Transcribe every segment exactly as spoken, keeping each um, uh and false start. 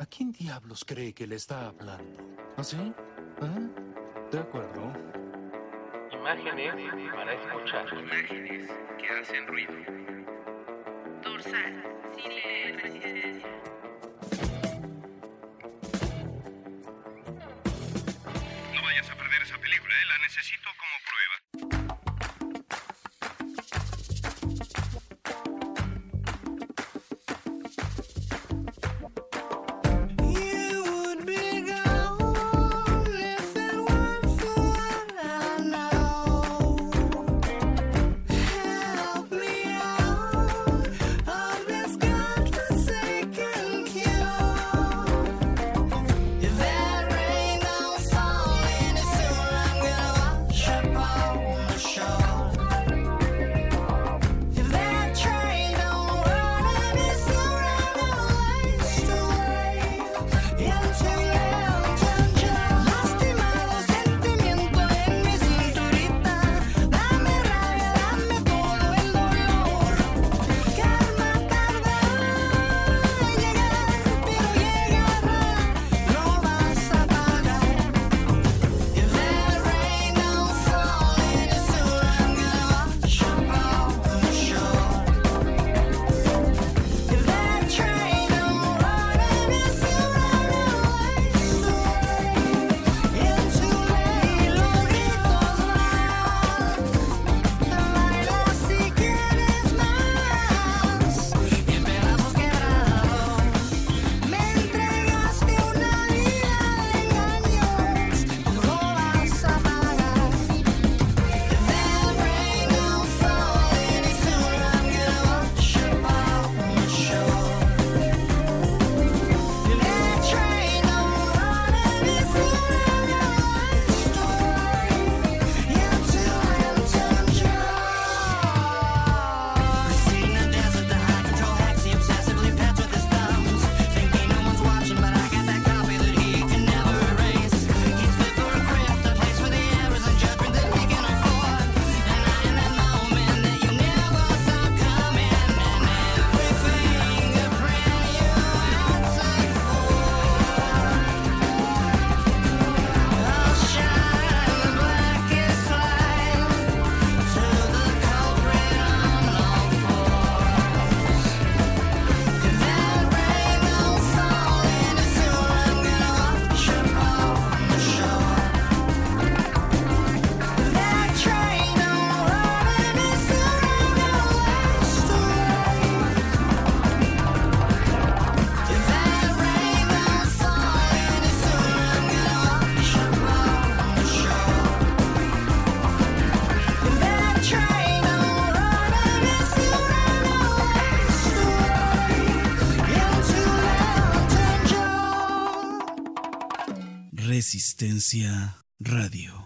¿A quién diablos cree que le está hablando? ¿Ah, sí? ¿Ah? De acuerdo. Imágenes para escuchar. Imágenes que hacen ruido. Dorsal, cine, resistencia. No vayas a perder esa película, ¿eh? La necesito como prueba. Resistencia Radio.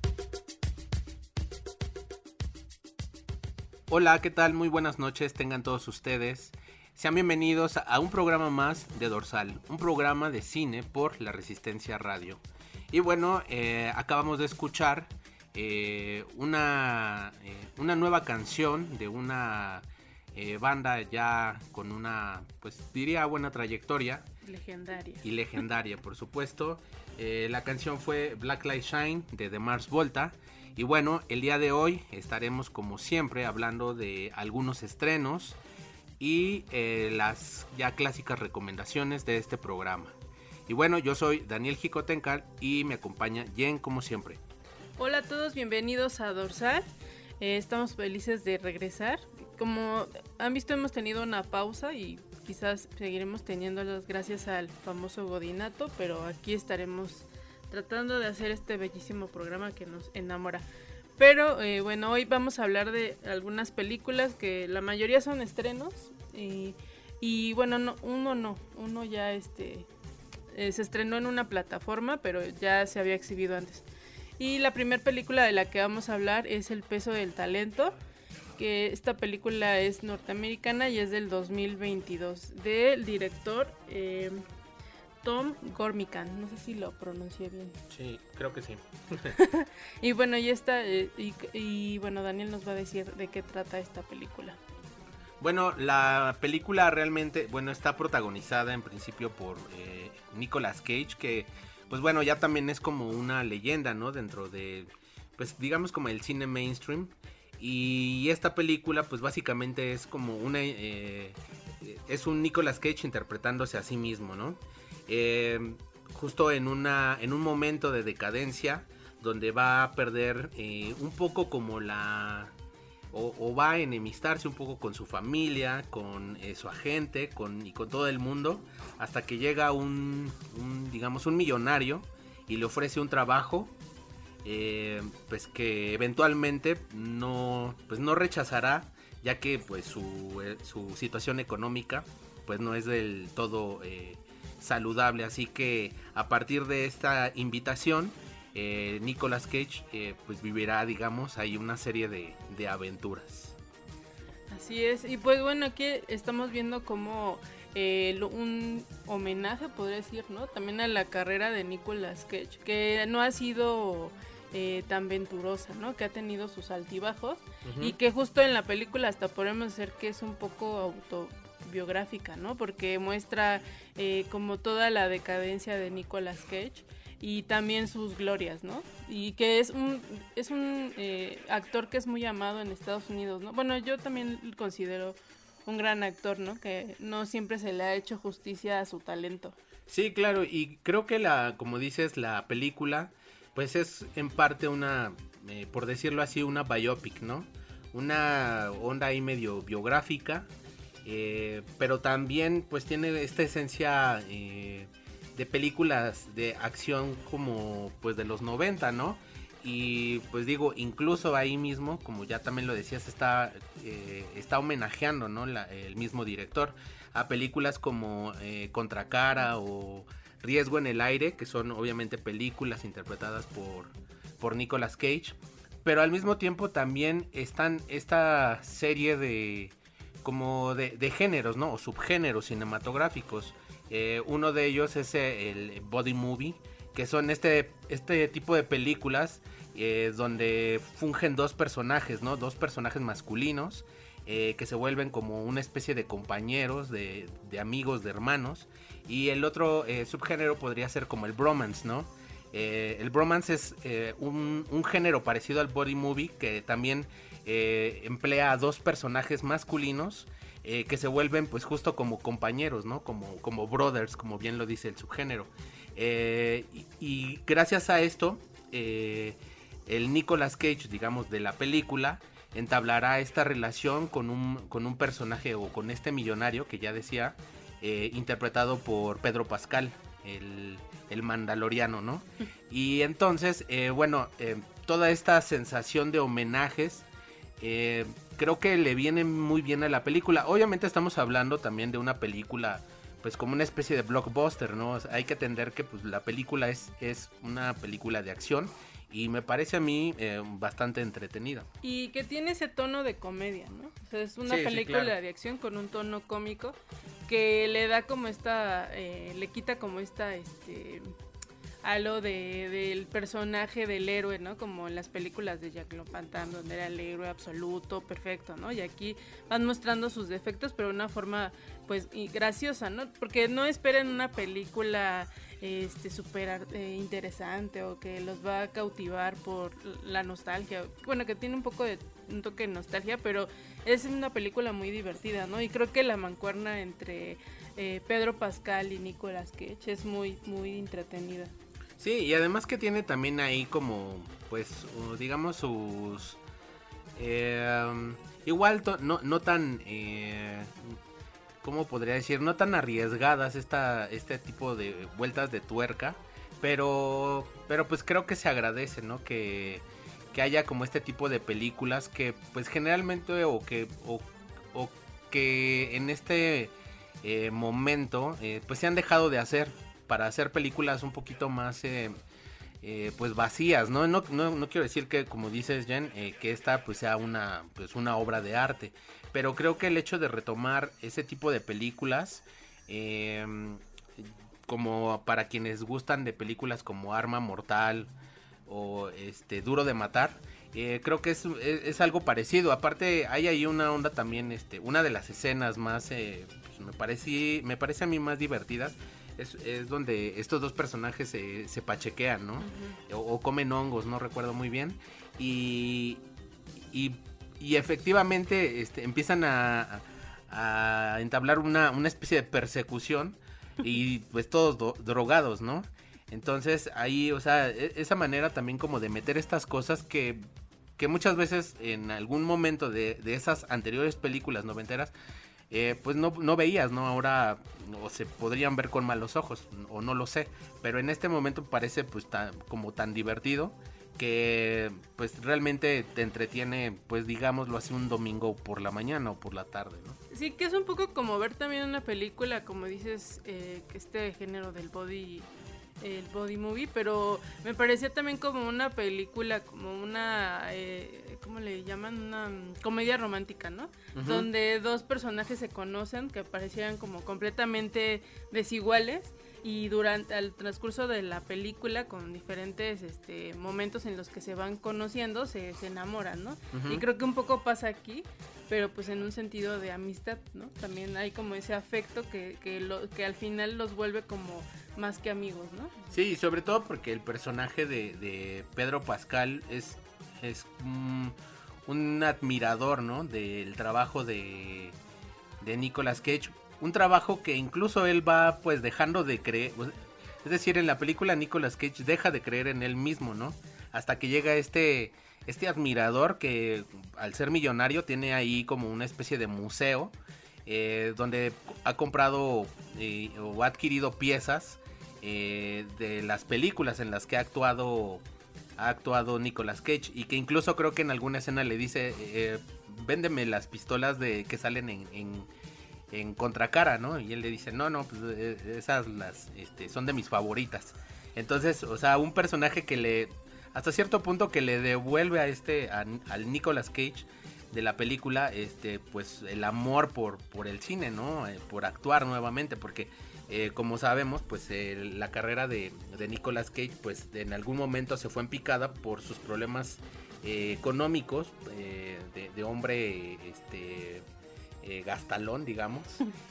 Hola, ¿qué tal? Muy buenas noches, tengan todos ustedes. Sean bienvenidos a un programa más de Dorsal, un programa de cine por la Resistencia Radio. Y bueno, eh, acabamos de escuchar eh, una, eh, una nueva canción de una eh, banda ya con una, pues diría, buena trayectoria. Legendaria. Y legendaria, por supuesto. Eh, la canción fue Black Light Shine de The Mars Volta. Y bueno, el día de hoy estaremos como siempre hablando de algunos estrenos y eh, las ya clásicas recomendaciones de este programa. Y bueno, yo soy Daniel Jicotencal y me acompaña Jen como siempre. Hola a todos, bienvenidos a Dorsal. Eh, estamos felices de regresar. Como han visto, hemos tenido una pausa y quizás seguiremos teniéndolas gracias al famoso Godinato, pero aquí estaremos tratando de hacer este bellísimo programa que nos enamora. Pero eh, bueno, hoy vamos a hablar de algunas películas que la mayoría son estrenos y, y bueno, no, uno no, uno ya este eh, se estrenó en una plataforma, pero ya se había exhibido antes. Y la primera película de la que vamos a hablar es El peso del talento, que esta película es norteamericana y es del dos mil veintidós, del director eh, Tom Gormican, no sé si lo pronuncié bien. Sí, creo que sí. Y bueno, y esta eh, y, y bueno, Daniel nos va a decir de qué trata esta película. Bueno, la película realmente, bueno, está protagonizada en principio por eh, Nicolas Cage, que pues bueno, ya también es como una leyenda, ¿no? Dentro de, pues digamos como el cine mainstream. Y esta película pues básicamente es como una, eh, es un Nicolas Cage interpretándose a sí mismo, ¿no? Eh, justo en, una, en un momento de decadencia donde va a perder eh, un poco como la... O, o va a enemistarse un poco con su familia, con eh, su agente con, y con todo el mundo, hasta que llega un, un, digamos, un millonario y le ofrece un trabajo, eh, pues que eventualmente no, pues no rechazará, ya que pues su, eh, su situación económica pues no es del todo eh, saludable. Así que a partir de esta invitación, Eh, Nicolas Cage eh, pues vivirá, digamos, ahí una serie de, de aventuras. Así es, y pues bueno, aquí estamos viendo como eh, lo, un homenaje, podría decir, ¿no? También a la carrera de Nicolas Cage, que no ha sido eh, tan venturosa, ¿no? Que ha tenido sus altibajos, uh-huh. Y que justo en la película hasta podemos decir que es un poco autobiográfica, ¿no? Porque muestra eh, como toda la decadencia de Nicolas Cage y también sus glorias, ¿no? Y que es un es un eh, actor que es muy amado en Estados Unidos, ¿no? Bueno, yo también lo considero un gran actor, ¿no? Que no siempre se le ha hecho justicia a su talento. Sí, claro, y creo que la, como dices, la película, pues es en parte una, eh, por decirlo así, una biopic, ¿no? Una onda ahí medio biográfica, eh, pero también pues tiene esta esencia... Eh, de películas de acción como pues de los noventa, ¿no? Y pues digo, incluso ahí mismo, como ya también lo decías, está, eh, está homenajeando, ¿no? La, el mismo director a películas como eh, Contracara o Riesgo en el Aire, que son obviamente películas interpretadas por, por Nicolas Cage, pero al mismo tiempo también están esta serie de como de, de géneros, ¿no? O subgéneros cinematográficos. Eh, uno de ellos es el body movie, que son este, este tipo de películas eh, donde fungen dos personajes, ¿no? Dos personajes masculinos eh, que se vuelven como una especie de compañeros, de, de amigos, de hermanos. Y el otro eh, subgénero podría ser como el bromance, ¿no? Eh, el bromance es eh, un, un género parecido al body movie que también eh, emplea a dos personajes masculinos Eh, que se vuelven pues justo como compañeros, ¿no? Como, como brothers, como bien lo dice el subgénero. Eh, y, y gracias a esto, eh, el Nicolas Cage, digamos, de la película, entablará esta relación con un, con un personaje o con este millonario que ya decía, eh, interpretado por Pedro Pascal, el, el mandaloriano, ¿no? Y entonces, eh, bueno, eh, toda esta sensación de homenajes, eh, creo que le viene muy bien a la película. Obviamente estamos hablando también de una película pues como una especie de blockbuster, ¿no? O sea, hay que entender que pues la película es, es una película de acción y me parece a mí eh, bastante entretenida. Y que tiene ese tono de comedia, ¿no? O sea, es una sí, película sí, claro. de acción con un tono cómico que le da como esta, eh, le quita como esta, este... halo de, del personaje del héroe, ¿no? Como en las películas de Jacques Van donde era el héroe absoluto, perfecto, ¿no? Y aquí van mostrando sus defectos, pero de una forma, pues, graciosa, ¿no? Porque no esperen una película este súper eh, interesante o que los va a cautivar por la nostalgia. Bueno, que tiene un poco de un toque de nostalgia, pero es una película muy divertida, ¿no? Y creo que la mancuerna entre eh, Pedro Pascal y Nicolas Cage es muy, muy entretenida. Sí, y además que tiene también ahí como, pues, digamos sus... Eh, igual to, no, no tan... Eh, ¿cómo podría decir? No tan arriesgadas esta, este tipo de vueltas de tuerca, pero, pero pues creo que se agradece, ¿no? Que, que haya como este tipo de películas que pues generalmente o que, o, o que en este eh, momento eh, pues se han dejado de hacer, para hacer películas un poquito más eh, eh, pues vacías, ¿no? No, no, no quiero decir que, como dices, Jen, eh, que esta pues sea una, pues una obra de arte, pero creo que el hecho de retomar ese tipo de películas, eh, como para quienes gustan de películas como Arma Mortal o este Duro de Matar, Eh, creo que es, es, es algo parecido. Aparte hay ahí una onda también, este, una de las escenas más, eh, pues me parece, me parece a mí más divertidas. Es, es donde estos dos personajes se, se pachequean, ¿no? Uh-huh. O, o comen hongos, no recuerdo muy bien. Y, y, y efectivamente este, empiezan a, a entablar una, una especie de persecución y pues todos do, drogados, ¿no? Entonces ahí, o sea, esa manera también como de meter estas cosas que, que muchas veces en algún momento de, de esas anteriores películas noventeras, eh, pues no, no veías, ¿no? Ahora o se podrían ver con malos ojos, o no lo sé, pero en este momento parece pues tan, como tan divertido que pues realmente te entretiene, pues digámoslo así, un domingo por la mañana o por la tarde, ¿no? Sí, que es un poco como ver también una película, como dices, eh, que este género del body... el body movie, pero me parecía también como una película, como una, eh, ¿cómo le llaman? Una um, comedia romántica, ¿no? Uh-huh. Donde dos personajes se conocen que parecían como completamente desiguales y durante el transcurso de la película, con diferentes este, momentos en los que se van conociendo, se, se enamoran, ¿no? Uh-huh. Y creo que un poco pasa aquí, pero pues en un sentido de amistad, ¿no? También hay como ese afecto que, que, lo, que al final los vuelve como más que amigos, ¿no? Sí, sobre todo porque el personaje de, de Pedro Pascal es, es un, un admirador, ¿no? Del trabajo de, de Nicolas Cage. Un trabajo que incluso él va pues dejando de creer. Es decir, en la película Nicolas Cage deja de creer en él mismo, ¿no? Hasta que llega este... Este admirador que al ser millonario tiene ahí como una especie de museo eh, donde ha comprado eh, o ha adquirido piezas eh, de las películas en las que ha actuado ha actuado Nicolas Cage, y que incluso creo que en alguna escena le dice eh, véndeme las pistolas de que salen en, en, en Contracara, ¿no? Y él le dice no, no, pues esas las este, son de mis favoritas. Entonces, o sea, un personaje que le... hasta cierto punto que le devuelve a este a, al Nicolas Cage de la película este pues el amor por por el cine, ¿no? Eh, por actuar nuevamente, porque eh, como sabemos pues eh, la carrera de, de Nicolas Cage pues en algún momento se fue en picada por sus problemas eh, económicos eh, de, de hombre este eh, gastalón, digamos,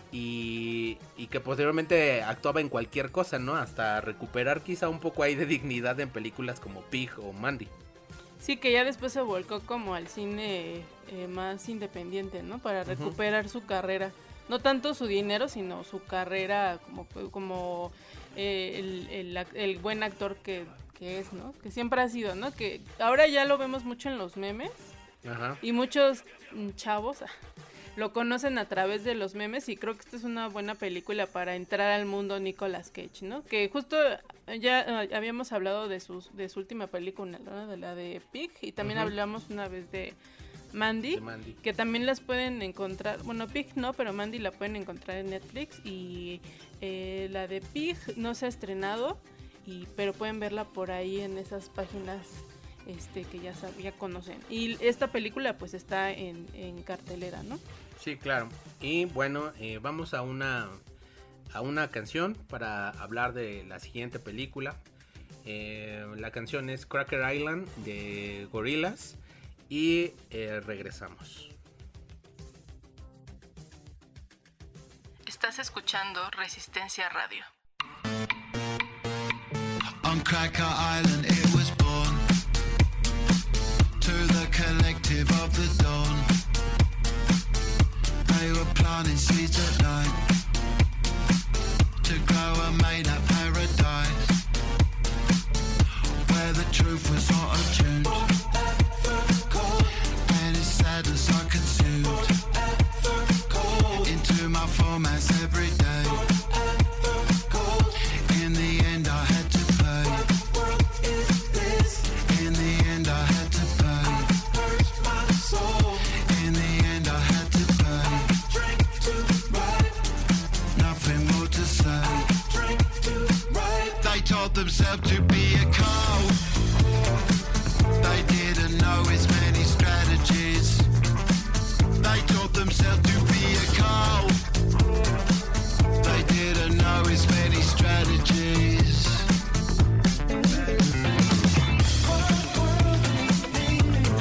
y, y que posteriormente actuaba en cualquier cosa, ¿no? Hasta recuperar quizá un poco ahí de dignidad en películas como Pig o Mandy. Sí, que ya después se volcó como al cine eh, más independiente, ¿no? Para recuperar uh-huh. su carrera. No tanto su dinero, sino su carrera como, como eh, el, el, el buen actor que, que es, ¿no? Que siempre ha sido, ¿no? Que ahora ya lo vemos mucho en los memes. Ajá. Y muchos chavos lo conocen a través de los memes, y creo que esta es una buena película para entrar al mundo Nicolas Cage, ¿no? Que justo ya uh, habíamos hablado de, sus, de su última película, ¿no? De la de Pig, y también uh-huh. hablamos una vez de Mandy, de Mandy, que también las pueden encontrar, bueno, Pig no, pero Mandy la pueden encontrar en Netflix, y eh, la de Pig no se ha estrenado, y pero pueden verla por ahí en esas páginas este que ya, ya conocen. Y esta película pues está en, en cartelera, ¿no? Sí, claro. Y bueno, eh, vamos a una a una canción para hablar de la siguiente película. Eh, la canción es Cracker Island de Gorillaz, y eh, regresamos. Estás escuchando Resistencia Radio. On Cracker Island it was born, to the collective of the dawn. They were planting seeds at night to grow a made-up paradise where the truth was not attuned and its sadness I consumed into my formats every day. In the end I had to pay. In the end I had to pay. In the end I had to pay. Nothing more to say. They told themselves to be a cult. They didn't know its many strategies. They taught themselves to be a cult. They didn't know its many strategies.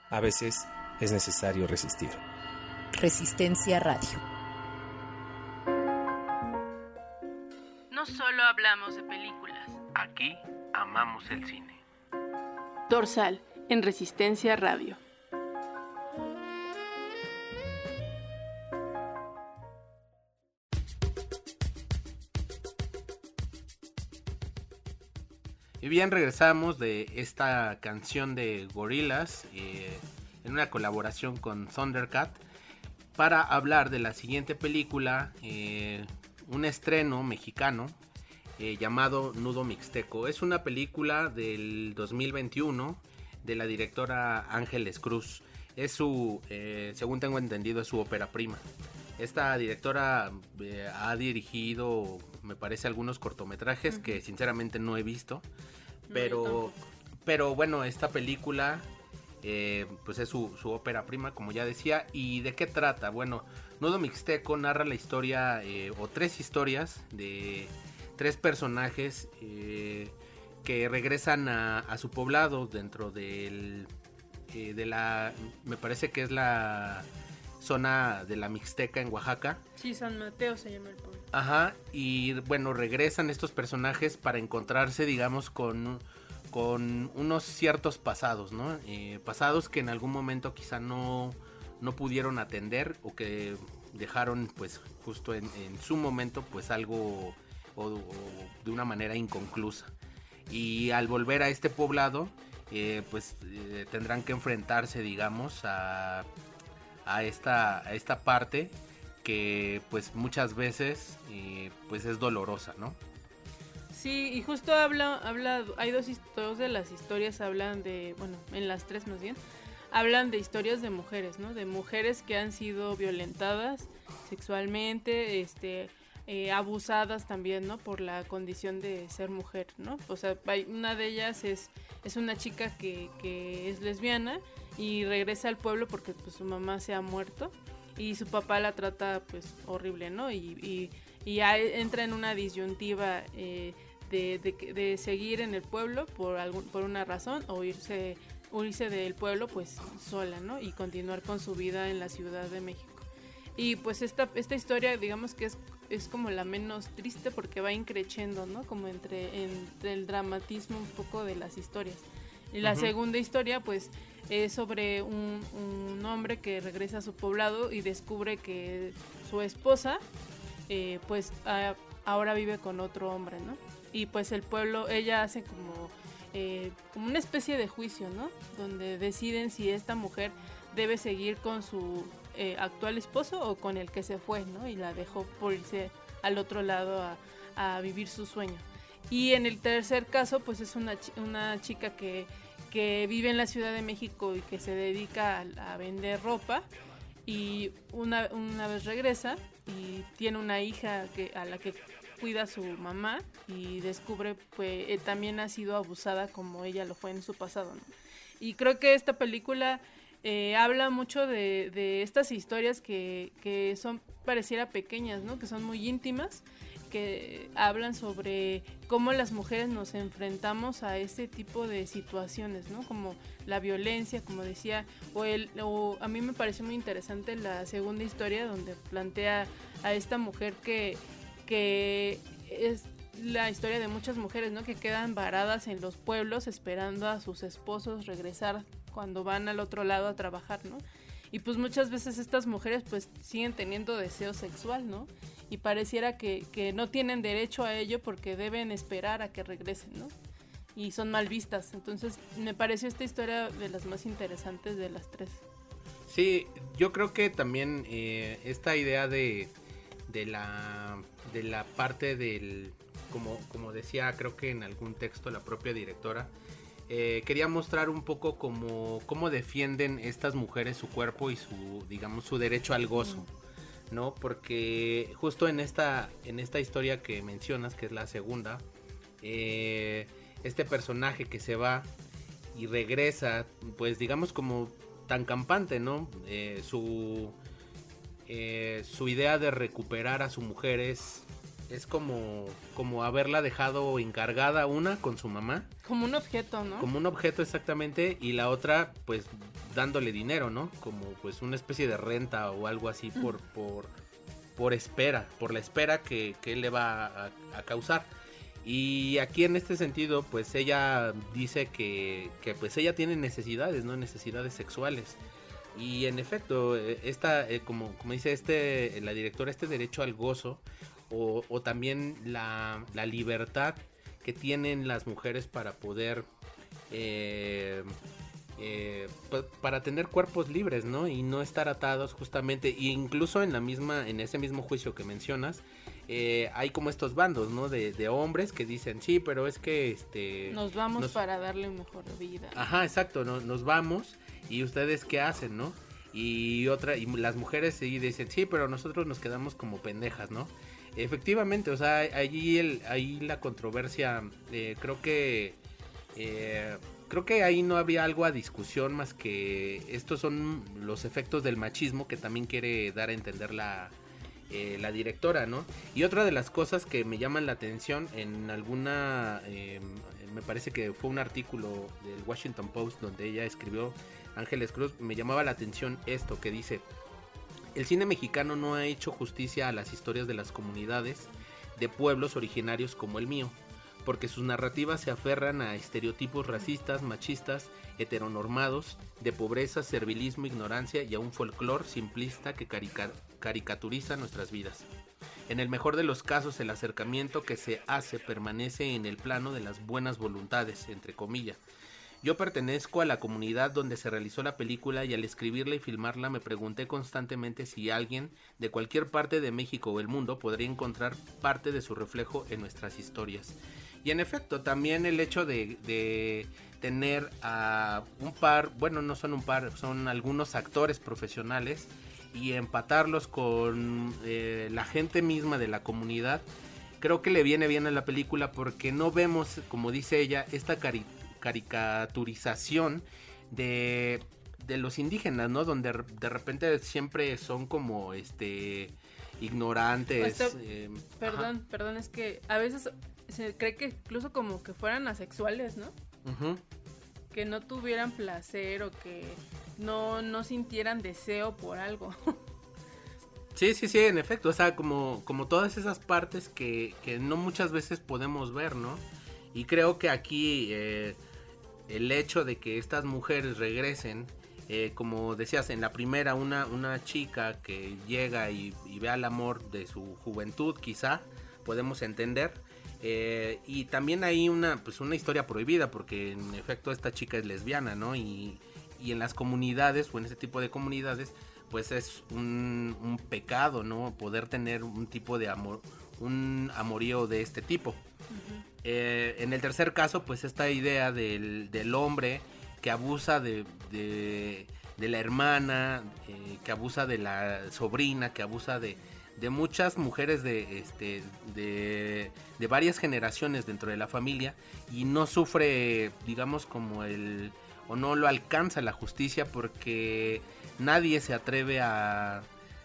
A veces es necesario resistir. Resistencia Radio. No solo hablamos de películas. Aquí amamos el cine. Dorsal, en Resistencia Radio. Y bien, regresamos de esta canción de Gorillaz eh, en una colaboración con Thundercat para hablar de la siguiente película, eh, un estreno mexicano eh, llamado Nudo Mixteco. Es una película del dos mil veintiuno de la directora Ángeles Cruz. Es su, eh, según tengo entendido, es su ópera prima. Esta directora eh, ha dirigido, me parece, algunos cortometrajes uh-huh. que sinceramente no he visto. Pero, no, pero bueno, esta película eh, pues es su, su ópera prima, como ya decía. ¿Y de qué trata? Bueno, Nudo Mixteco narra la historia, eh, o tres historias de tres personajes eh, que regresan a, a su poblado dentro del, eh, de la, me parece que es la zona de la Mixteca en Oaxaca. Sí, San Mateo se llama el pueblo. Ajá, y bueno, regresan estos personajes para encontrarse, digamos, con, con unos ciertos pasados, ¿no? Eh, pasados que en algún momento quizá no, no pudieron atender o que dejaron, pues, justo en, en su momento, pues, algo o, o de una manera inconclusa. Y al volver a este poblado, eh, pues, eh, tendrán que enfrentarse, digamos, a, a, esta, a esta parte que pues muchas veces eh, pues es dolorosa, ¿no? Sí, y justo habla, habla, hay dos, dos de las historias hablan de, bueno, en las tres más bien, hablan de historias de mujeres, ¿no? De mujeres que han sido violentadas sexualmente, este, eh, abusadas también, ¿no? Por la condición de ser mujer, ¿no? O sea, hay, una de ellas es, es una chica que, que es lesbiana y regresa al pueblo porque pues su mamá se ha muerto. Y su papá la trata pues horrible, ¿no? Y, y, y entra en una disyuntiva eh, de, de, de seguir en el pueblo por algún, por una razón o irse, o irse del pueblo pues sola, ¿no? Y continuar con su vida en la Ciudad de México. Y pues esta, esta historia digamos que es, es como la menos triste porque va increciendo, ¿no? Como entre, entre el dramatismo un poco de las historias. Y la uh-huh. segunda historia pues es sobre un, un hombre que regresa a su poblado y descubre que su esposa eh, pues a, ahora vive con otro hombre, ¿no? Y pues el pueblo, ella hace como, eh, como una especie de juicio, ¿no? Donde deciden si esta mujer debe seguir con su eh, actual esposo o con el que se fue, ¿no? Y la dejó por irse al otro lado a, a vivir su sueño. Y en el tercer caso pues es una, una chica que que vive en la Ciudad de México y que se dedica a, a vender ropa y una, una vez regresa y tiene una hija que, a la que cuida su mamá y descubre que eh, también ha sido abusada como ella lo fue en su pasado, ¿no? Y creo que esta película eh, habla mucho de, de estas historias que, que son pareciera pequeñas, ¿no? Que son muy íntimas, que hablan sobre cómo las mujeres nos enfrentamos a este tipo de situaciones, ¿no? Como la violencia, como decía, o, el, o a mí me pareció muy interesante la segunda historia donde plantea a esta mujer que, que es la historia de muchas mujeres, ¿no? Que quedan varadas en los pueblos esperando a sus esposos regresar cuando van al otro lado a trabajar, ¿no? Y pues muchas veces estas mujeres pues siguen teniendo deseo sexual, ¿no? Y pareciera que, que no tienen derecho a ello porque deben esperar a que regresen, ¿no? Y son mal vistas. Entonces me pareció esta historia de las más interesantes de las tres. Sí, yo creo que también eh, esta idea de, de, la, de la parte del, como, como decía creo que en algún texto la propia directora, eh, quería mostrar un poco como, cómo defienden estas mujeres su cuerpo y su, digamos, su derecho al gozo. Mm. ¿No? Porque justo en esta, en esta historia que mencionas, que es la segunda, eh, este personaje que se va y regresa, pues digamos como tan campante, ¿no? Eh, su, eh, su idea de recuperar a su mujer es, es como, como haberla dejado encargada, una con su mamá. Como un objeto, ¿no? Como un objeto exactamente, y la otra pues dándole dinero, ¿no? Como pues una especie de renta o algo así por, por, por espera, por la espera que, que él le va a, a causar. Y aquí en este sentido, pues ella dice que, que pues ella tiene necesidades, ¿no? Necesidades sexuales. Y en efecto, esta, eh, como, como dice este, la directora, este derecho al gozo o, o también la, la libertad que tienen las mujeres para poder, eh, eh, p- para tener cuerpos libres, ¿no? Y no estar atados justamente, e incluso en la misma, en ese mismo juicio que mencionas, eh, hay como estos bandos, ¿no? De, de hombres que dicen, sí, pero es que, este... Nos vamos nos... para darle mejor vida. Ajá, exacto, no, nos vamos. ¿Y ustedes qué hacen, no? Y otra, y las mujeres sí dicen, sí, pero nosotros nos quedamos como pendejas, ¿no? Efectivamente, o sea, allí el, ahí la controversia, eh, creo que, eh, creo que ahí no había algo a discusión más que estos son los efectos del machismo que también quiere dar a entender la, eh, la directora, ¿no? Y otra de las cosas que me llaman la atención en alguna, eh, me parece que fue un artículo del Washington Post donde ella escribió, Ángeles Cruz, me llamaba la atención esto que dice: el cine mexicano no ha hecho justicia a las historias de las comunidades de pueblos originarios como el mío, porque sus narrativas se aferran a estereotipos racistas, machistas, heteronormados, de pobreza, servilismo, ignorancia y a un folclore simplista que carica- caricaturiza nuestras vidas. En el mejor de los casos, el acercamiento que se hace permanece en el plano de las buenas voluntades, entre comillas. Yo pertenezco a la comunidad donde se realizó la película y al escribirla y filmarla me pregunté constantemente si alguien de cualquier parte de México o el mundo podría encontrar parte de su reflejo en nuestras historias. Y en efecto, también el hecho de, de tener a un par, bueno, no son un par, son algunos actores profesionales y empatarlos con eh, la gente misma de la comunidad, creo que le viene bien a la película porque no vemos, como dice ella, esta cari- caricaturización de, de los indígenas, ¿no? Donde de repente siempre son como este ignorantes. Esto, eh, perdón, ajá. perdón, es que a veces se cree que incluso como que fueran asexuales, ¿no? Uh-huh. Que no tuvieran placer o que no, no sintieran deseo por algo. Sí, sí, sí, en efecto, o sea, como, como todas esas partes que, que no muchas veces podemos ver, ¿no? Y creo que aquí eh, el hecho de que estas mujeres regresen, eh, como decías, en la primera una, una chica que llega y, y ve al amor de su juventud, quizá, podemos entender. Eh, y también hay una, pues una historia prohibida, porque en efecto esta chica es lesbiana, ¿no? Y, y en las comunidades, o en ese tipo de comunidades, pues es un, un pecado, ¿no? Poder tener un tipo de amor, un amorío de este tipo. Uh-huh. Eh, en el tercer caso, pues esta idea del, del hombre que abusa de, de, de la hermana, eh, que abusa de la sobrina, que abusa de, de muchas mujeres de, este, de, de varias generaciones dentro de la familia y no sufre, digamos, como el, o no lo alcanza la justicia porque nadie se atreve a,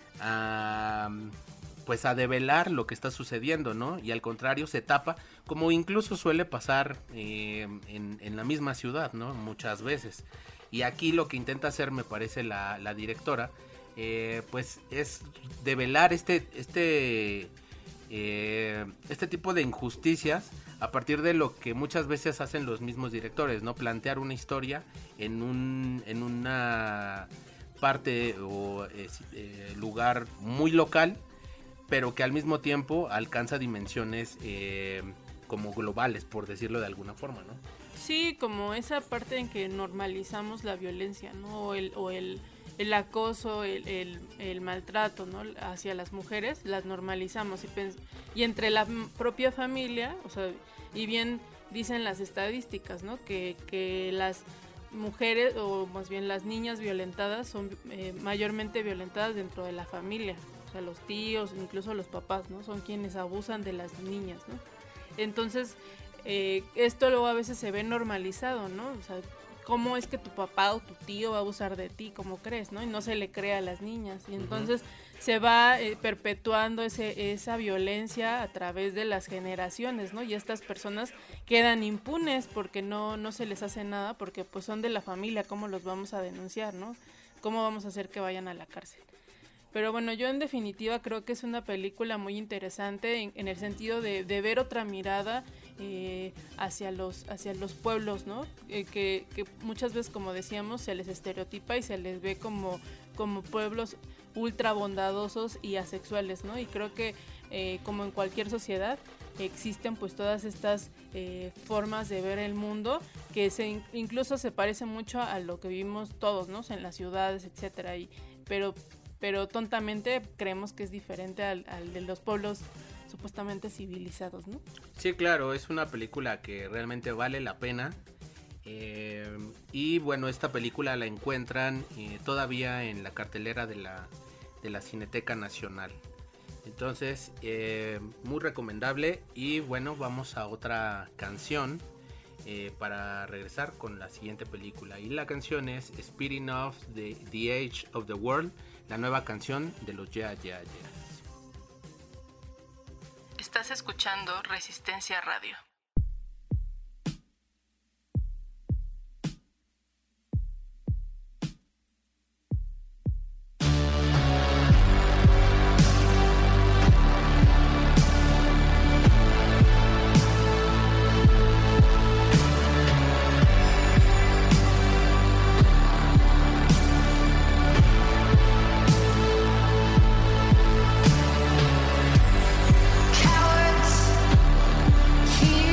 a pues a develar lo que está sucediendo, ¿no? Y al contrario se tapa, como incluso suele pasar eh, en, en la misma ciudad, ¿no? Muchas veces. Y aquí lo que intenta hacer, me parece, la, la directora, eh, pues es develar este, este, eh, este tipo de injusticias a partir de lo que muchas veces hacen los mismos directores, ¿no? Plantear una historia en un, en una parte o eh, lugar muy local, pero que al mismo tiempo alcanza dimensiones eh, como globales, por decirlo de alguna forma, ¿no? Sí, como esa parte en que normalizamos la violencia, ¿no? O el, o el, el acoso, el, el, el maltrato, ¿no? Hacia las mujeres, las normalizamos. Y, pens- y entre la propia familia, o sea, y bien dicen las estadísticas, ¿no? Que, que las mujeres, o más bien las niñas violentadas, son eh, mayormente violentadas dentro de la familia. O sea, los tíos, incluso los papás, ¿no? Son quienes abusan de las niñas, ¿no? Entonces, eh, esto luego a veces se ve normalizado, ¿no? O sea, cómo es que tu papá o tu tío va a abusar de ti, cómo crees, ¿no? Y no se le cree a las niñas. Y entonces uh-huh. se va eh, perpetuando ese, esa violencia a través de las generaciones, ¿no? Y estas personas quedan impunes porque no, no se les hace nada, porque pues son de la familia, ¿cómo los vamos a denunciar, no? ¿Cómo vamos a hacer que vayan a la cárcel? Pero bueno, yo en definitiva creo que es una película muy interesante en, en el sentido de, de ver otra mirada eh, hacia los hacia los pueblos, ¿no? Eh, que, que muchas veces, como decíamos, se les estereotipa y se les ve como, como pueblos ultra bondadosos y asexuales, ¿no? Y creo que eh, como en cualquier sociedad existen pues todas estas eh, formas de ver el mundo que se incluso se parecen mucho a lo que vivimos todos, ¿no? En las ciudades, etcétera. Y pero pero tontamente creemos que es diferente al, al de los pueblos supuestamente civilizados, ¿no? Sí, claro, es una película que realmente vale la pena. Eh, y bueno, esta película la encuentran eh, todavía en la cartelera de la, de la Cineteca Nacional. Entonces, eh, muy recomendable. Y bueno, vamos a otra canción eh, para regresar con la siguiente película. Y la canción es Speeding Off the, the Age of the World, la nueva canción de los Yeah Yeah Yeahs. Estás escuchando Resistencia Radio. Cowards,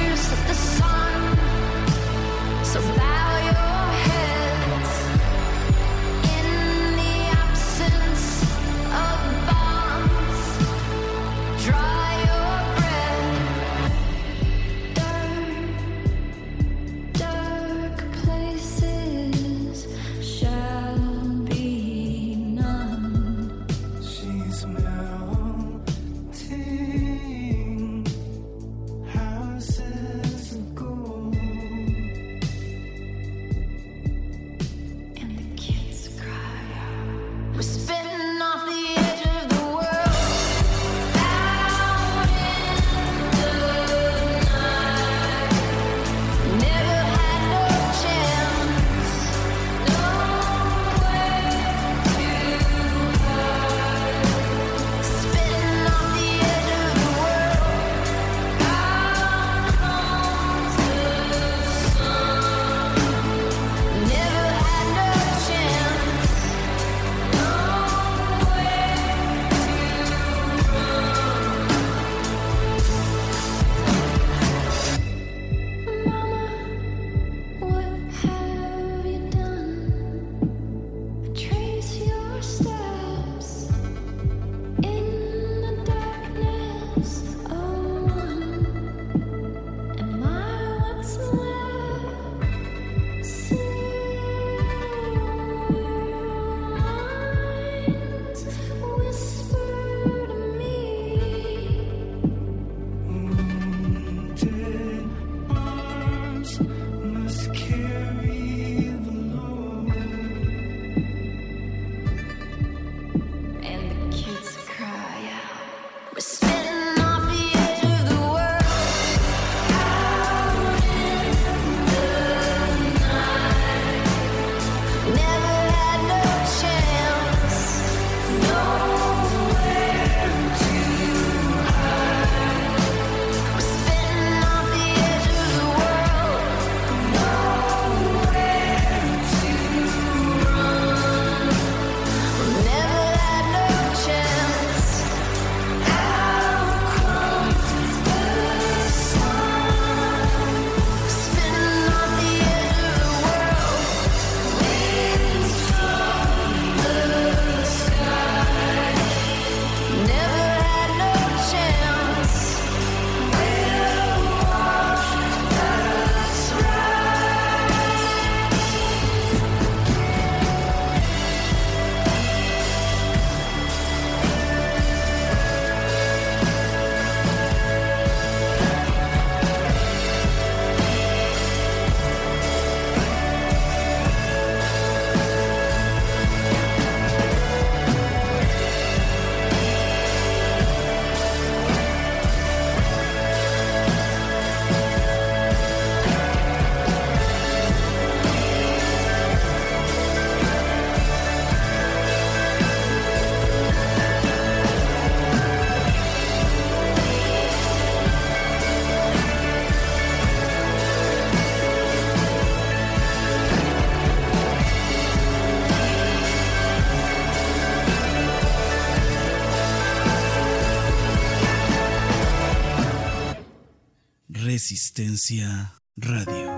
Resistencia Radio.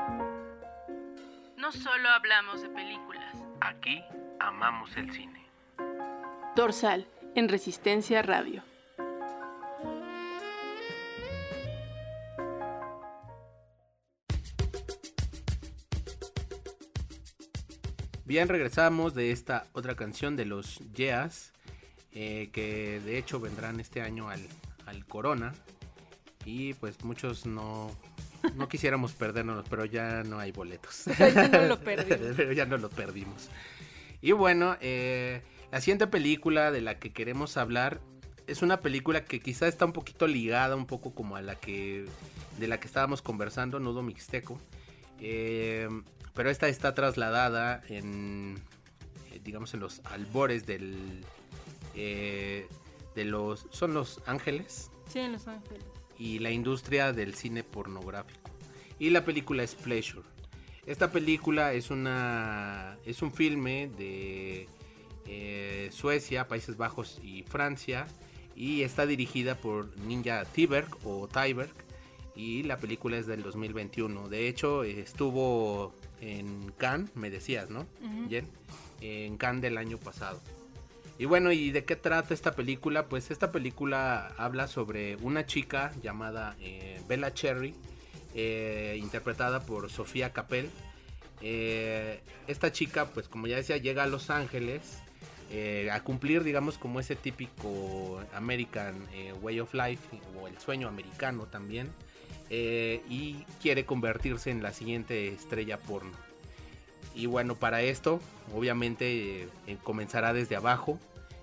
No solo hablamos de películas. Aquí amamos el cine. Dorsal, en Resistencia Radio. Bien, regresamos de esta otra canción de los Yeahs, eh, que de hecho vendrán este año al, al Corona. Y pues muchos no, no quisiéramos perdernos, pero ya no hay boletos. Ya no lo perdimos. Pero ya no lo perdimos. Y bueno, eh, la siguiente película de la que queremos hablar es una película que quizá está un poquito ligada, un poco como a la que de la que estábamos conversando, Nudo Mixteco. Eh, pero esta está trasladada en, eh, digamos, en los albores del, eh, de los, son Los Ángeles. Sí, en Los Ángeles. Y la industria del cine pornográfico. Y la película es Pleasure. Esta película es una es un filme de eh, Suecia, Países Bajos y Francia, y está dirigida por Ninja Thyberg o Thyberg, y la película es del dos mil veintiuno. De hecho, estuvo en Cannes, me decías, ¿no? Uh-huh. Jen, en Cannes del año pasado. Y bueno, ¿y de qué trata esta película? Pues esta película habla sobre una chica llamada eh, Bella Cherry, eh, interpretada por Sofía Capel. Eh, esta chica, pues como ya decía, llega a Los Ángeles eh, a cumplir, digamos, como ese típico American eh, way of life, o el sueño americano también, eh, y quiere convertirse en la siguiente estrella porno. Y bueno, para esto, obviamente, eh, comenzará desde abajo.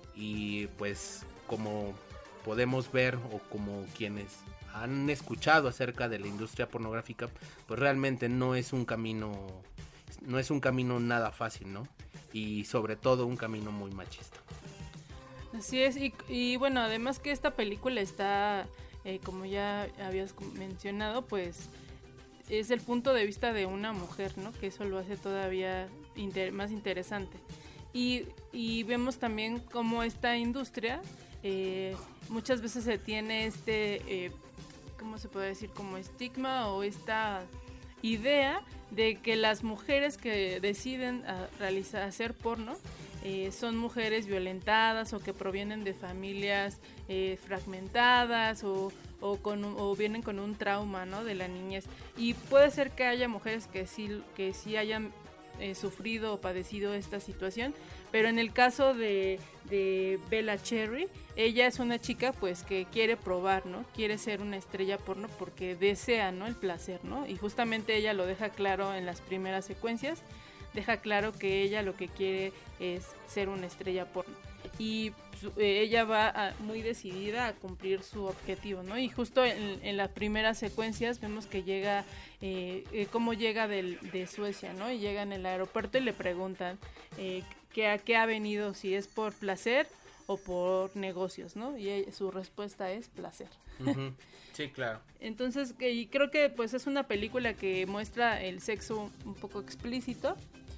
Y pues, como podemos ver, o como quienes han escuchado acerca de la industria pornográfica, pues realmente no es un camino, no es un camino nada fácil, ¿no? Y sobre todo un camino muy machista. Así es, y, y bueno, además que esta película está, eh, como ya habías mencionado, pues es el punto de vista de una mujer, ¿no? Que eso lo hace todavía inter- más interesante. Y, y vemos también cómo esta industria eh, muchas veces se tiene este, eh, ¿cómo se puede decir? Como estigma o esta idea de que las mujeres que deciden a realizar, hacer porno eh, son mujeres violentadas o que provienen de familias eh, fragmentadas o O, con un, o vienen con un trauma, ¿no? De la niñez. Y puede ser que haya mujeres que sí, que sí hayan eh, sufrido o padecido esta situación, pero en el caso de, de Bella Cherry, ella es una chica pues que quiere probar, ¿no? Quiere ser una estrella porno porque desea, ¿no? El placer, ¿no? Y justamente ella lo deja claro en las primeras secuencias, deja claro que ella lo que quiere es ser una estrella porno. Y su, eh, ella va a, muy decidida a cumplir su objetivo, ¿no? Y justo en, en las primeras secuencias vemos que llega, eh, eh, cómo llega del, de Suecia, ¿no? Y llega en el aeropuerto y le preguntan eh, que a qué ha venido, si es por placer o por negocios, ¿no? Y ella, su respuesta es placer. Uh-huh. Sí, claro. Entonces, que, y creo que pues es una película que muestra el sexo un poco explícito.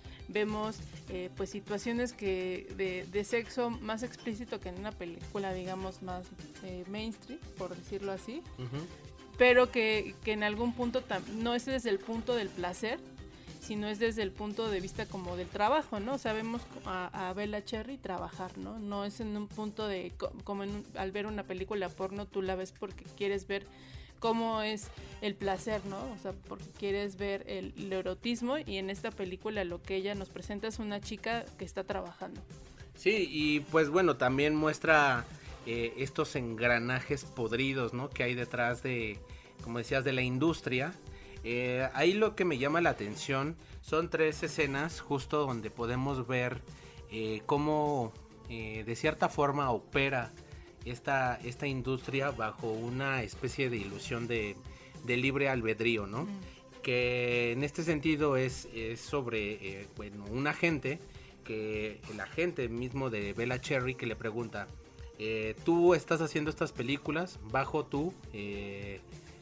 Vemos eh, pues situaciones que de, de sexo más explícito que en una película, digamos, más eh, mainstream, por decirlo así, uh-huh. Pero que, que en algún punto tam- no es desde el punto del placer, sino es desde el punto de vista como del trabajo, ¿no? Sabemos a, a Bella Cherry trabajar, ¿no? No es en un punto de, como en un, al ver una película porno, tú la ves porque quieres ver cómo es el placer, ¿no? O sea, porque quieres ver el, el erotismo, y en esta película lo que ella nos presenta es una chica que está trabajando. Sí, y pues bueno, también muestra eh, estos engranajes podridos, ¿no? Que hay detrás de, como decías, de la industria. Eh, ahí lo que me llama la atención son tres escenas justo donde podemos ver eh, cómo eh, de cierta forma opera Esta, esta industria bajo una especie de ilusión de, de libre albedrío, ¿no? Mm. Que en este sentido es, es sobre, eh, bueno, un agente, que el agente mismo de Bella Cherry, que le pregunta, eh, tú estás haciendo estas películas bajo tu, eh,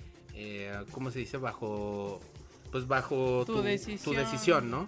eh, ¿cómo se dice? Bajo, pues bajo tu, tu, decisión. tu decisión, ¿no?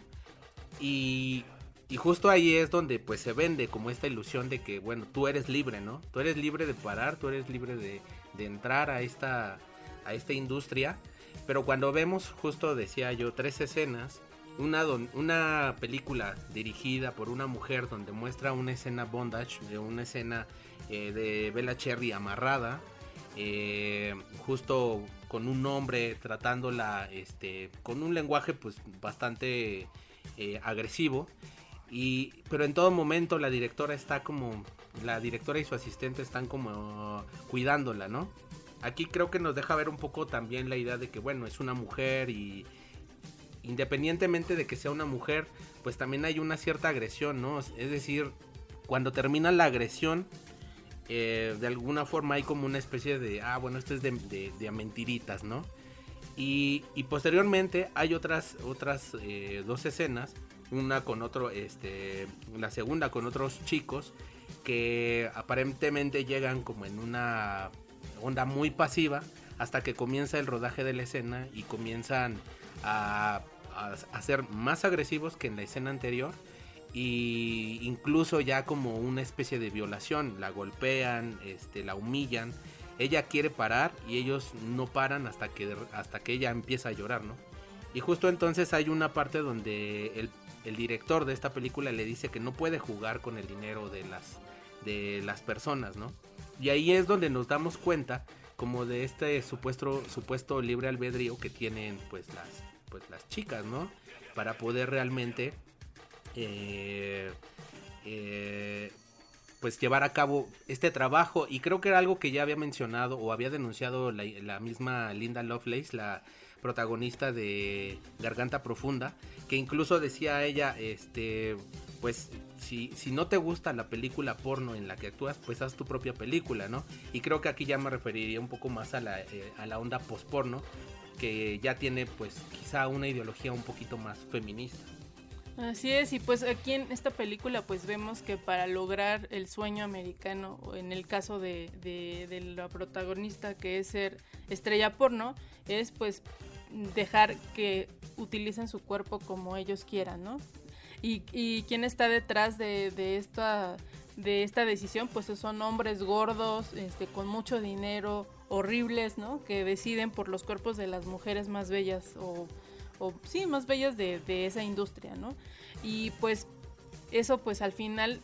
Y... Y justo ahí es donde pues se vende como esta ilusión de que, bueno, tú eres libre, ¿no? Tú eres libre de parar, tú eres libre de, de entrar a esta, a esta industria, pero cuando vemos, justo decía yo, tres escenas, una, don, una película dirigida por una mujer donde muestra una escena bondage, de una escena eh, de Bella Cherry amarrada, eh, justo con un hombre tratándola este, con un lenguaje pues bastante eh, agresivo, y, pero en todo momento la directora está como, la directora y su asistente están como cuidándola, ¿no? Aquí creo que nos deja ver un poco también la idea de que, bueno, es una mujer y independientemente de que sea una mujer, pues también hay una cierta agresión, ¿no? Es decir, cuando termina la agresión, eh, de alguna forma hay como una especie de, ah, bueno, esto es de, de, de mentiritas, ¿no? Y, y posteriormente hay otras, otras eh, dos escenas, una con otro, este, la segunda con otros chicos que aparentemente llegan como en una onda muy pasiva hasta que comienza el rodaje de la escena y comienzan a, a, a ser más agresivos que en la escena anterior, y incluso ya como una especie de violación, la golpean, este, la humillan, ella quiere parar y ellos no paran hasta que, hasta que ella empieza a llorar, ¿no? Y justo entonces hay una parte donde el, el director de esta película le dice que no puede jugar con el dinero de las, de las personas, ¿no? Y ahí es donde nos damos cuenta como de este supuesto, supuesto libre albedrío que tienen pues las, pues las chicas, ¿no? Para poder realmente eh, eh, pues llevar a cabo este trabajo. Y creo que era algo que ya había mencionado o había denunciado la, la misma Linda Lovelace, la protagonista de Garganta Profunda, que incluso decía ella, este, pues si, si no te gusta la película porno en la que actúas, pues haz tu propia película, ¿no? Y creo que aquí ya me referiría un poco más a la, eh, a la onda post-porno, que ya tiene pues quizá una ideología un poquito más feminista. Así es, y pues aquí en esta película pues vemos que para lograr el sueño americano, o en el caso de, de, de la protagonista que es ser estrella porno, es pues dejar que utilicen su cuerpo como ellos quieran, ¿no? Y, y quién está detrás de, de esta de esta decisión, pues son hombres gordos, este, con mucho dinero, horribles, ¿no? Que deciden por los cuerpos de las mujeres más bellas o, o sí, más bellas de, de esa industria, ¿no? Y pues eso pues al final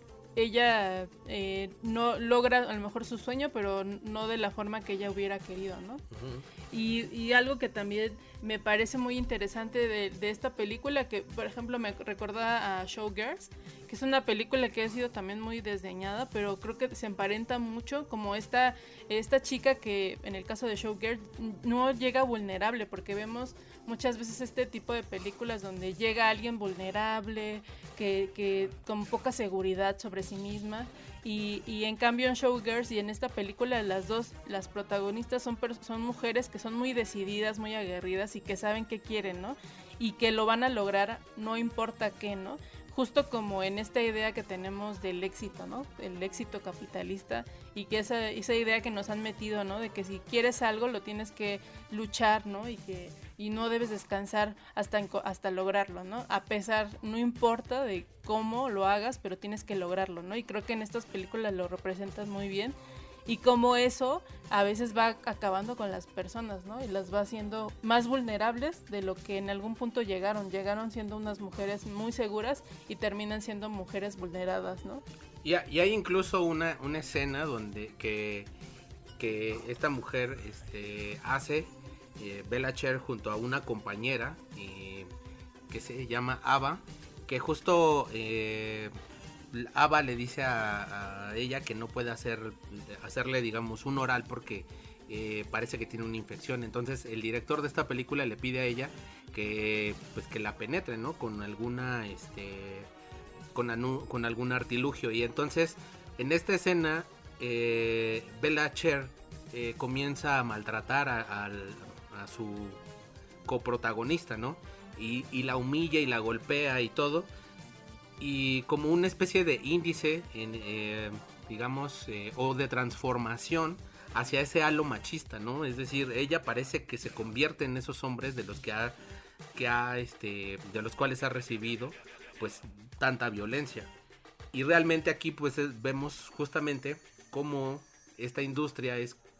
ella eh, no logra a lo mejor su sueño, pero no de la forma que ella hubiera querido, ¿no? Uh-huh. Y, y algo que también me parece muy interesante de, de esta película, que por ejemplo me recuerda a Showgirls, que es una película que ha sido también muy desdeñada, pero creo que se emparenta mucho como esta, esta chica que en el caso de Showgirls no llega vulnerable, porque vemos muchas veces este tipo de películas donde llega alguien vulnerable, que, que con poca seguridad sobre sí misma, y, y en cambio en Showgirls y en esta película las dos, las protagonistas son, son mujeres que son muy decididas, muy aguerridas y que saben qué quieren, ¿no? Y que lo van a lograr no importa qué, ¿no? Justo como en esta idea que tenemos del éxito, ¿no? El éxito capitalista, y que esa, esa idea que nos han metido, ¿no? De que si quieres algo lo tienes que luchar, ¿no? Y que y no debes descansar hasta, hasta lograrlo, ¿no? A pesar, no importa de cómo lo hagas, pero tienes que lograrlo, ¿no? Y creo que en estas películas lo representan muy bien. Y como eso a veces va acabando con las personas, ¿no? Y las va haciendo más vulnerables de lo que en algún punto llegaron. Llegaron siendo unas mujeres muy seguras y terminan siendo mujeres vulneradas, ¿no? Y, y hay incluso una, una escena donde que, que esta mujer este, hace eh, Bella Cher junto a una compañera eh, que se llama Ava, que justo... Eh, Ava le dice a, a ella que no puede hacer hacerle digamos un oral porque eh, parece que tiene una infección. Entonces el director de esta película le pide a ella que pues que la penetre, ¿no? Con alguna este con, anu, con algún artilugio. Y entonces en esta escena eh, Bella Cher eh, comienza a maltratar a, a, a su coprotagonista, ¿no? Y, y la humilla y la golpea y todo. Y como una especie de índice, en, eh, digamos, eh, o de transformación hacia ese halo machista, ¿no? Es decir, ella parece que se convierte en esos hombres de los que ha, que ha, este, de los cuales ha recibido, pues, tanta violencia. Y realmente aquí, pues, es, vemos justamente cómo esta industria es